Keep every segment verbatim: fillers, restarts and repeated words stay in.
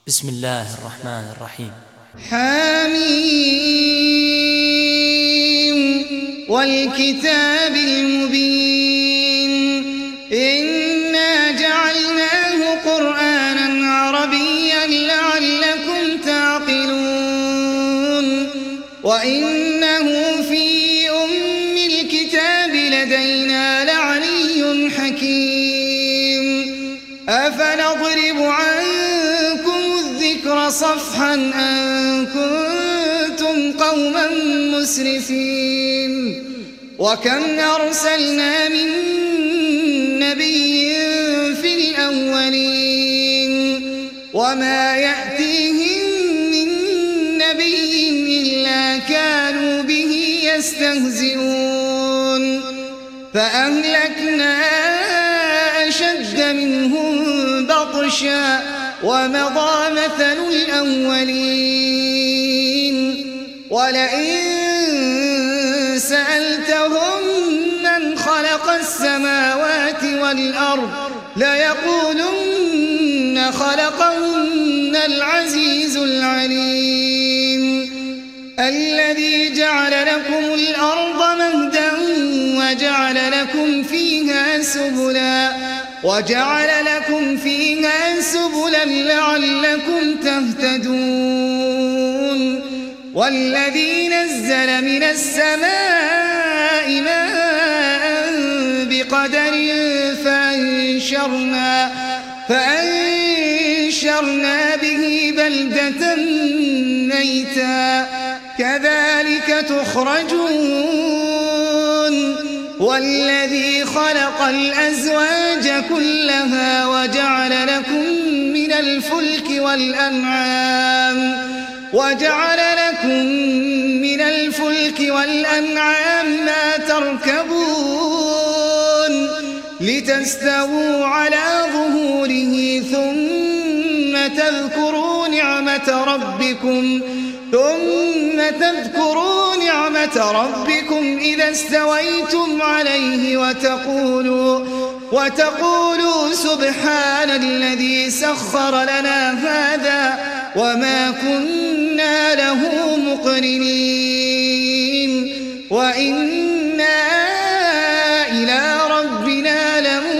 بسم الله الرحمن الرحيم. حميم والكتاب المبين إنا جعلناه قرآنا عربيا لعلكم تعقلون وإنه في أم الكتاب لدينا لعلي حكيم أفنضرب عنكم الذكر صفحا أن كنتم قوما مسرفين وكم أرسلنا من نبي في الأولين وما يأتيهم من نبي إلا كانوا به يستهزئون فأهلكنا أشد منهم بطشا ومضى مثل الأولين ولئن سألتهم من خلق السماوات والأرض ليقولن خلقهن العزيز العليم الذي جعل لكم الأرض مهدا وجعل لكم فيها سبلا وجعل لكم فيها سبلا لعلكم تهتدون والذي نزل من السماء ماء بقدر فأنشرنا, فأنشرنا به بلدة ميتا كذلك تخرجون والذي خلق الأزواج كلها وجعل لكم من الفلك والأنعام وجعل لكم من الفلك والأنعام ما تركبون لتستووا على ظهوره ثم تذكروا نعمة ربكم ثم تذكروا نعمة ربكم إذا استويتم عليه وتقولوا وتقولوا سبحان الذي سخر لنا هذا وما كنا له مقرنين وإنا إلى ربنا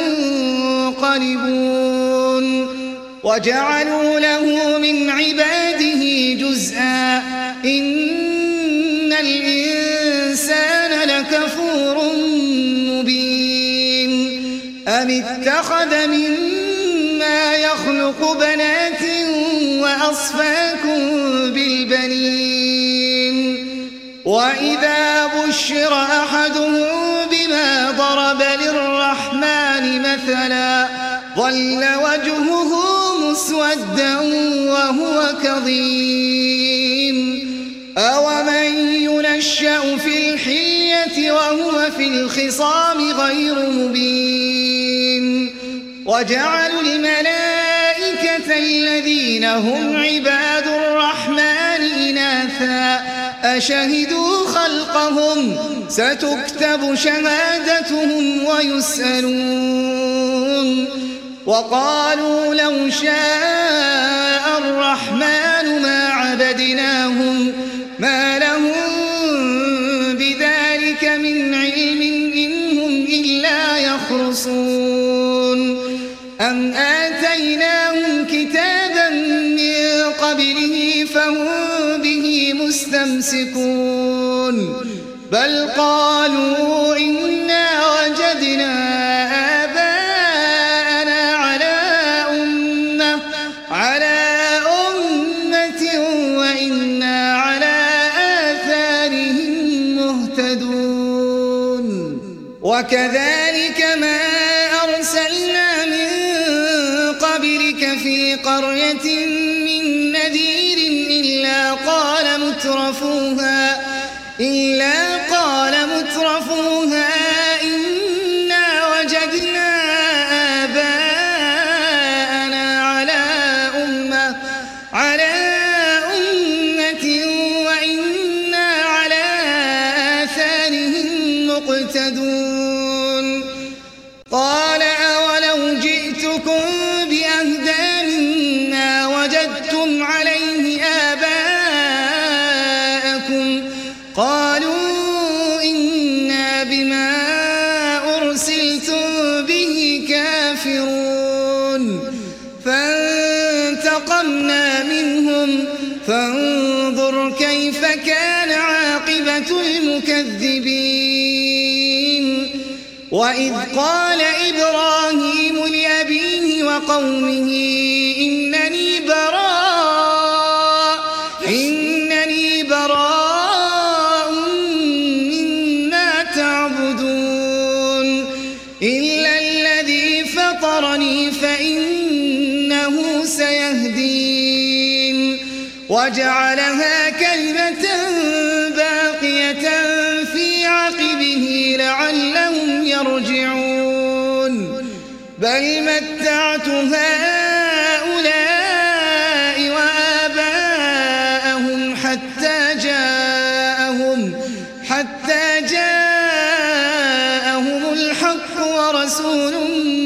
لمنقلبون وجعلوا له من عباده جزءا إن الإنسان لكفور مبين أم اتخذ مما يخلق بنات وأصفاكم بالبنين وإذا بشر أحدهم بما ضرب للرحمن مثلا ظل وجهه مسودا وهو كظيم أومن ينشأ في الحلية وهو في الخصام غير مبين وجعلوا الملائكة الذين هم عباد الرحمن إناثا أشهدوا خلقهم ستكتب شهادتهم ويسألون وقالوا لو شاء الرحمن ما عبدناهم ما لهم بذلك من علم إن هم إلا يخرصون أم آتيناهم كتابا من قبله فهم به مستمسكون بل قالوا إنا وجدنا آباءنا على أمة على أمة وإنا على آثارهم مهتدون وكذلك ما أرسلنا من قبلك في قرية من نذير إلا قال مترفوها إلا قال مترفوها إنا وجدنا آباءنا على أمة على أمة وإنا على آثارهم مقتدون قال أولو جئتكم بأهدى مما وجدتم عليه آباءكم قالوا إنا بما أرسلتم به كافرون فانتقمنا منهم فانظر كيف كان عاقبة المكذبين وإذ قال إبراهيم لأبيه وقومه إنني براء إنني براء مما تعبدون إلا الذي فطرني فإنه سيهدين وجعلها كلمة باقية في عقبه لعلهم يرجعون بل متعت هؤلاء وآباءهم حتى جاءهم حتى جاءهم الحق ورسول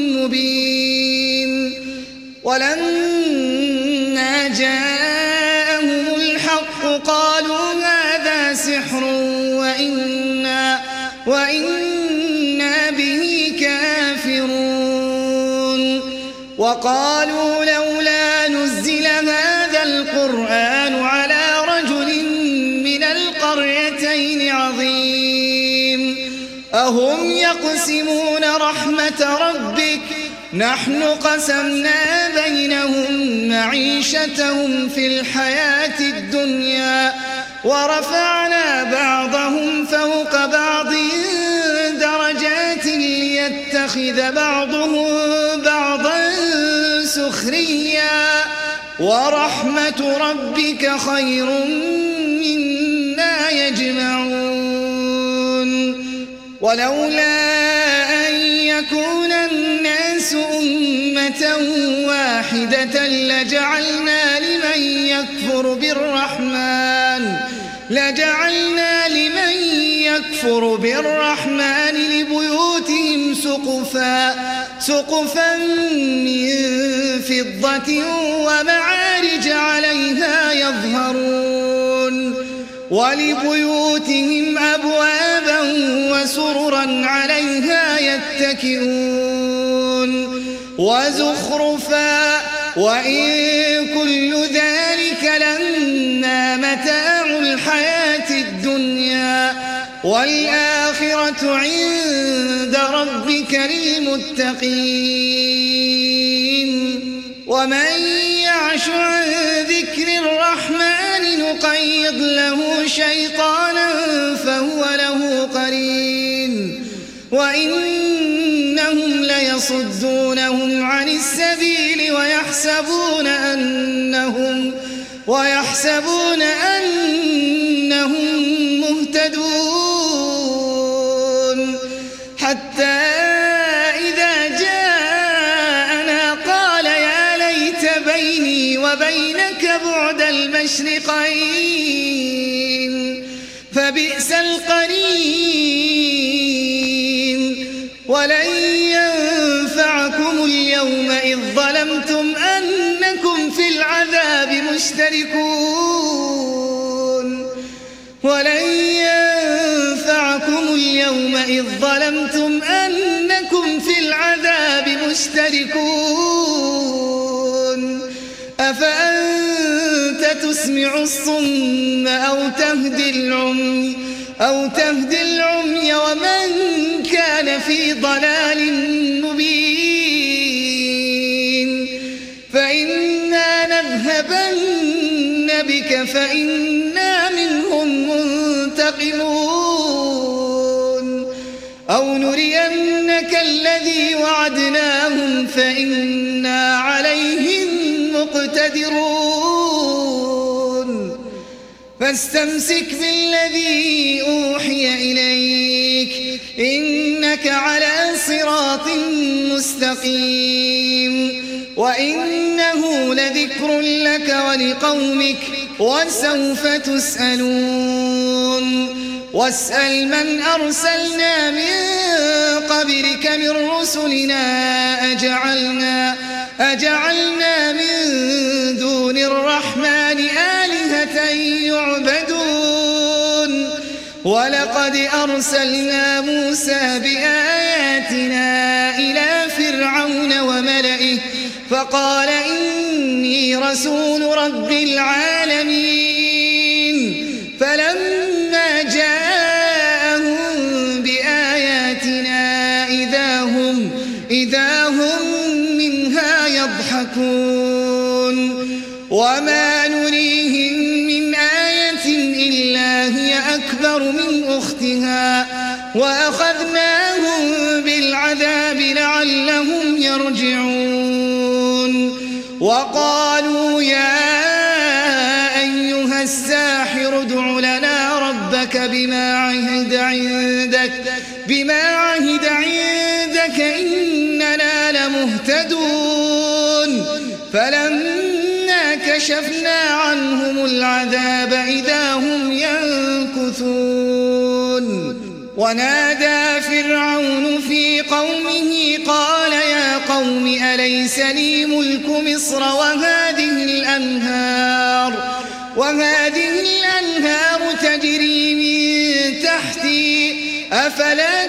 مبين ولما جاءهم الحق قالوا هذا سحر وإنا وإنا به كافرون وقالوا لولا نزل هذا القرآن على رجل من القريتين عظيم أهم يقسمون رحمة ربك نحن قسمنا بينهم معيشتهم في الحياة الدنيا ورفعنا بعضهم فوق بعض درجات ليتخذ بعضهم بعضا سخريا ورحمة ربك خير مما يجمعون ولولا أن يكون الناس أمة واحدة لجعلنا لمن يكفر بالرحمن لجعلنا لمن يكفر بالرحمن لبيوتهم سقفا سقفا من فضة ومعارج عليها يظهرون ولبيوتهم أبوابا وسررا عليها يتكئون وزخرفا وإن كل ذلك لما متاع الحياة الدنيا والآخرة عند ربك للمتقين ومن يعش عن ذكر الرحمن نقيض له شيطانا فهو له قرين وإنهم ليصدونهم عن السبيل ويحسبون أنهم ويحسبون أنهم مهتدون حتى إذا جاءنا قال يا ليت بيني وبينك بعد المشرقين فبئس القرين ولن ينفعكم اليوم إذ ظلمتم أنكم في العذاب مشتركون ولن ينفعكم اليوم إذ ظلمتم أنكم في العذاب مشتركون أفأنت تسمع الصم أو تهدي العمي أو تهدي العمي ومن كان في ضلال مبين فإنا نذهبن بك فإنا منهم منتقمون أو نرينك الذي وعدناهم فإنا عليهم مقتدرون فاستمسك بالذي أوحي إليك إنك على صراط مستقيم وإنه لذكر لك ولقومك وسوف تسألون واسأل من أرسلنا من قبلك من رسلنا أجعلنا, أجعلنا من دون الرحمن ولقد أرسلنا موسى بآياتنا إلى فرعون وملئه فقال إني رسول رب العالمين فلما جاءهم بآياتنا إذا هم, إذا هم منها يضحكون وما نريهم من آية إلا هي أكبر من أختها وأخذناهم بالعذاب لعلهم يرجعون وقالوا يا أيها الساحر ادع لنا ربك بما عهد عندك بما عهد عندك إننا لمهتدون فلما كشفنا عنهم العذاب إذا هم ينكثون ونادى فرعون في قومه قال يا قوم أليس لي ملك مصر وهذه الأنهار وهذه الأنهار تجري من تحتي أفلا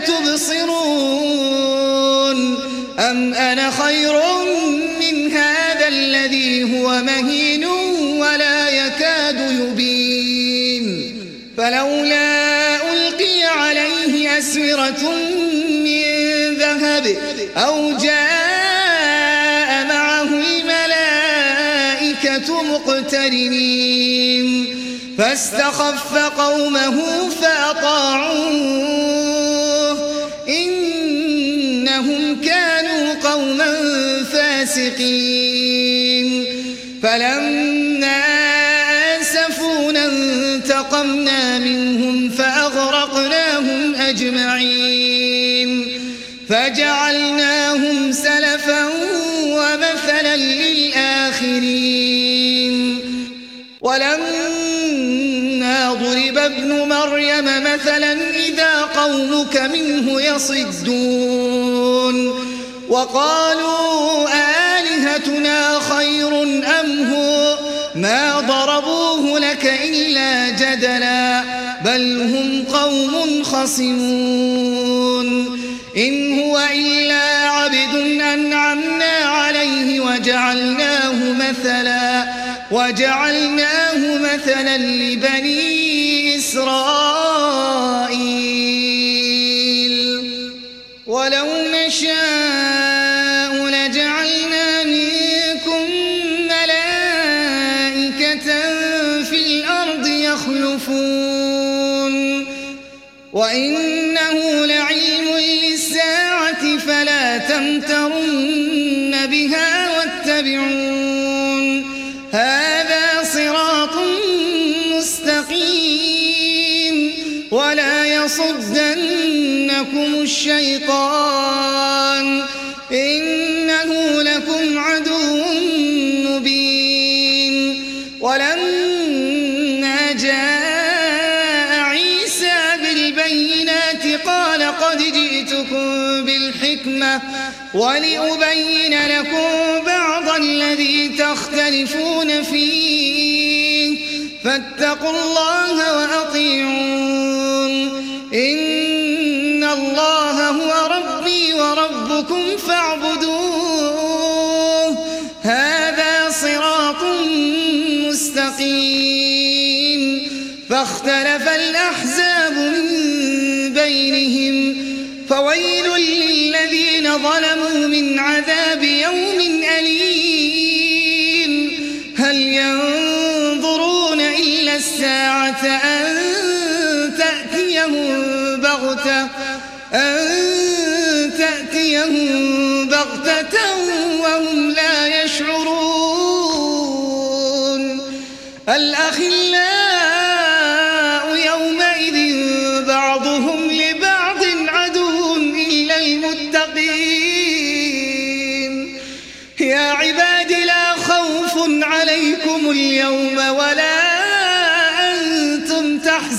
تبصرون أم أنا خير من هذا الذي هو مهين ولا يكاد يبين فلولا ألقي عليه أسورة من ذهب أو جاء معه الملائكة مقترنين فاستخف قومه فأطاعوه إنهم كانوا قوما فاسقين فلما آسفونا انتقمنا منهم فأغرقناهم أجمعين فجعلناهم سلفا ومثلا للآخرين ولما ضرب ابن مريم مثلا إذا قومك منه يصدون وقالوا آلهتنا خير أم هو ما ضربوه لك إلا جدلا بل هم قوم خصمون إن هو إلا عبد أنعمنا عليه وجعلناه مثلا وجعلناه مثلا لبني إسرائيل ولو نشاء لجعلنا منكم ملائكة في الأرض يخلفون وإنه لعلم للساعة فلا تمترن بها واتبعون هذا صراط مستقيم ولا يصدنكم الشيطان إنه لكم عدو مبين ولما جاء عيسى بالبينات قال قد جئتكم بالحكمة ولأبين لكم بعض الذي تختلفون فيه فاتقوا الله وأطيعون إن الله هو ربي وربكم فاعبدوه هذا صراط مستقيم فاختلف الأحزاب من بينهم فويل للذين ظلموا من عذاب يوم أليم هل ينظرون إلا الساعة أن تأتيهم بغتة أن تأتيهم بغتة وهم لا يشعرون الأخلاء يومئذ بعضهم لبعض عدو إلا المتقين يا عباد لا خوف عليكم اليوم ولا أنتم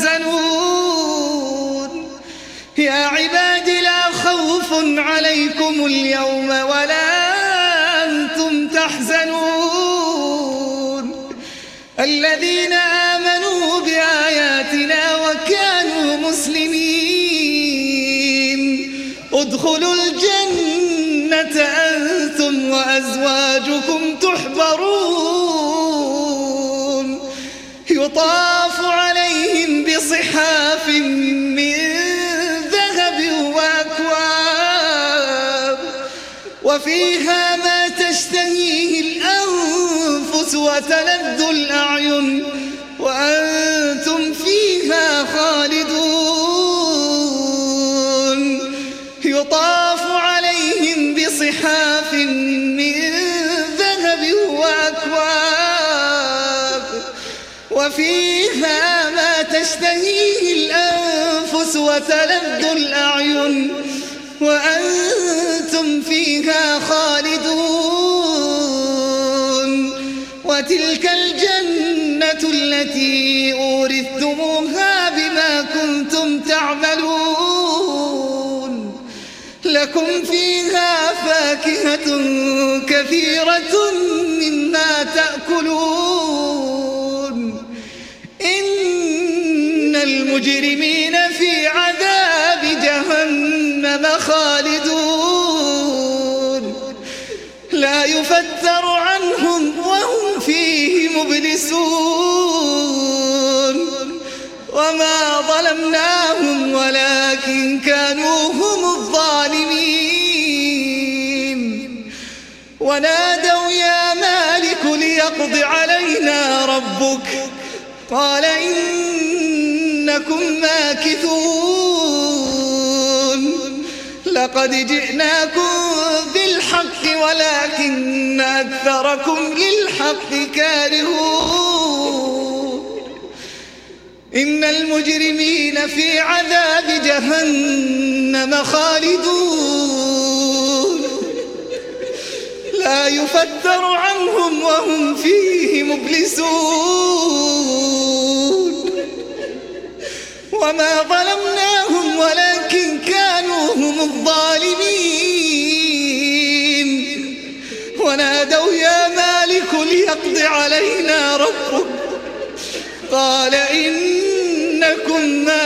تحزنون يا عباد لا خوف عليكم اليوم ولا أنتم تحزنون الذين آمنوا بآياتنا وكانوا ادخلوا الجنة أنتم وأزواجكم تحبرون يطاف عليهم بصحاف من ذهب وأكواب وفيها ما تشتهيه الأنفس وتلذ الأعين وأنتم فيها خالدون يطاف عليهم بصحاف من ذهب وأكواب وفيها ما تشتهيه الأنفس وتلذ الأعين وأنتم فيها خالدون وتلك الجنة التي أورثتموها بما كنتم تعملون لكم فيها فاكهة كثيرة مما تأكلون إن المجرمين في عذاب جهنم خالدون لا يفتر عنهم وهم فيه مبلسون وما ظلمناهم ولكن كانوا هم الظالمين ونادوا يا مالك ليقض علينا ربك قال إنكم ماكثون لقد جئناكم بالحق ولكن أكثركم للحق كارهون إن المجرمين في عذاب جهنم خالدون لا يفتر عنهم وهم فيه مبلسون وما ظلمناهم ولكن كانوا هم الظالمين ونادوا يا مالك ليقض علينا ربك قال إنكم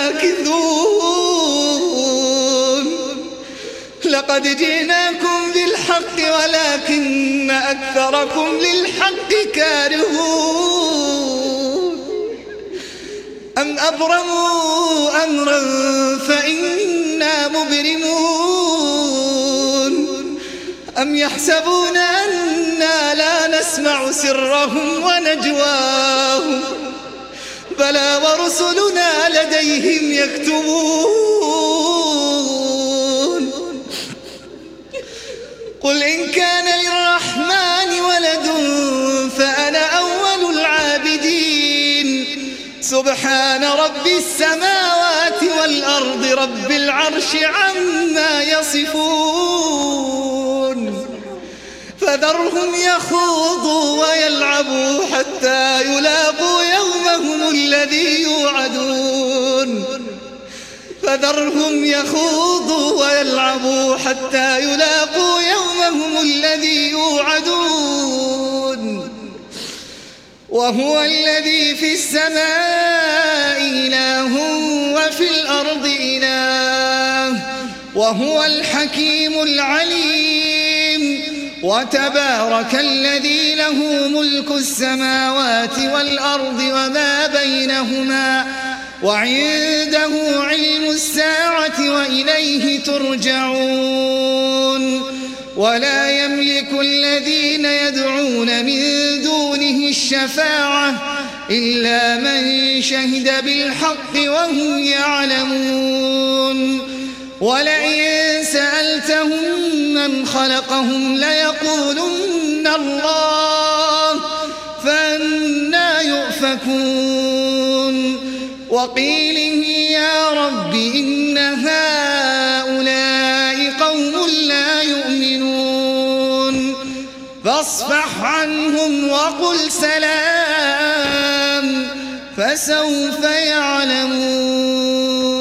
ماكثون لقد جئناكم بالحق ولكن أكثركم للحق كارهون أم أبرموا أمرا فإنا مبرمون أم يحسبون أنا لا نسمع سرهم ونجواهم بلى ورسلنا لديهم يكتبون قل إن كان للرحمن ولد فأنا أول العابدين سبحان رب السماوات والأرض رب العرش عما يصفون فذرهم يخوضوا ويلعبوا حتى يلاقوا يومهم الذي يوعدون فذرهم يخوضوا ويلعبوا حتى يلاقوا يومهم الذي يوعدون وهو الذي في السماء إله وفي الأرض إله وهو الحكيم العليم وتبارك الذي له ملك السماوات والأرض وما بينهما وعنده علم الساعة وإليه ترجعون ولا يملك الذين يدعون من دونه الشفاعة إلا من شهد بالحق وهم يعلمون ولئن سألتهم من خلقهم ليقولن الله فأنى يؤفكون وقيله يا رب إن هؤلاء قوم لا يؤمنون فاصفح عنهم وقل سلام فسوف يعلمون.